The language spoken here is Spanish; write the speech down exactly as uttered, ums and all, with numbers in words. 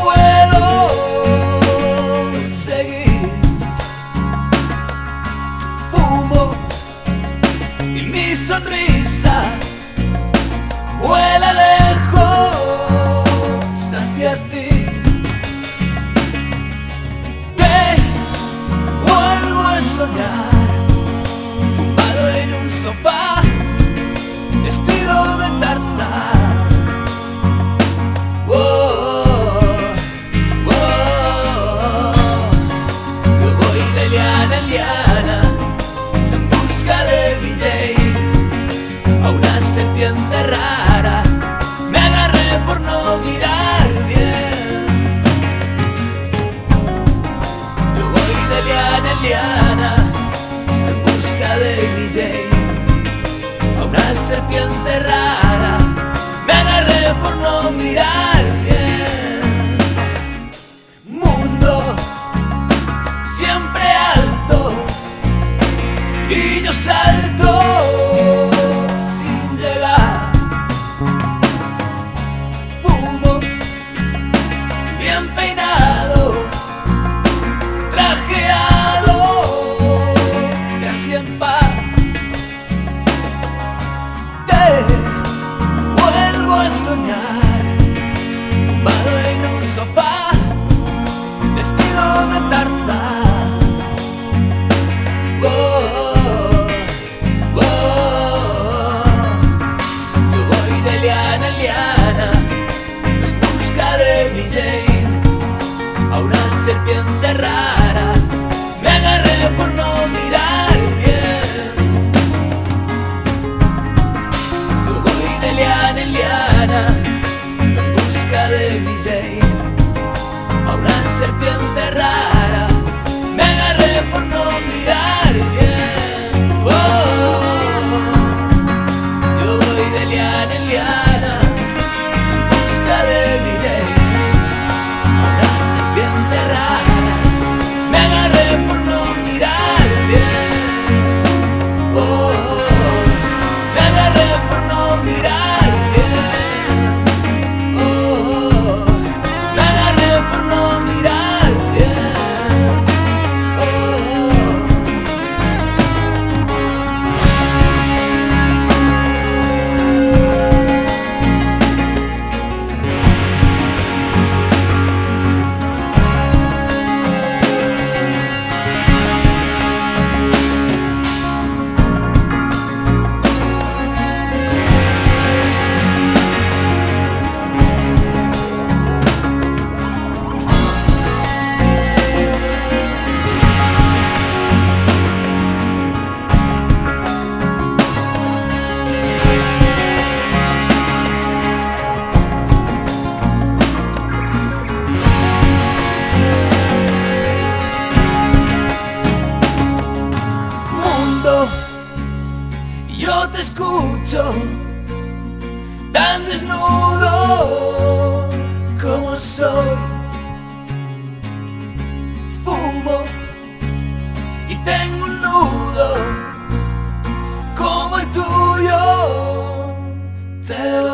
puedo seguir. Fumo y mi sonrisa vuela lejos hacia ti. Te vuelvo a soñar, tumbado en un sofá, vestido de tarta. Oh, oh, yo voy de liana en liana en busca de mi Jane, a una serpiente rara. Me agarré por no mirar bien. Yo voy de liana en liana en busca de mi Jane, a una serpiente rara. Me agarré por no mirar bien. Mundo siempre alto y yo salto sin llegar. Fumo bien peinado, trajeado, casi en paz. Te vuelvo a soñar, tumbado en un sofá, vestido de tarta. Oh, oh, yo voy de liana en liana en busca de mi Jane, a una serpiente rara. Me agarré por no mirar bien. Yo voy de liana en liana en busca de mi Jane, a una serpiente rara. Me agarré por no mirar bien. Oh, yo voy de liana en liana en busca de mi Jane, a una serpiente rara. Me agarré por no mirar bien. Oh, me agarré por no mirar bien. Oh, me agarré por no mirar bien. Oh. Mundo, yo te escucho tan desnudo como soy. Fumo y tengo un nudo como el tuyo. Te lo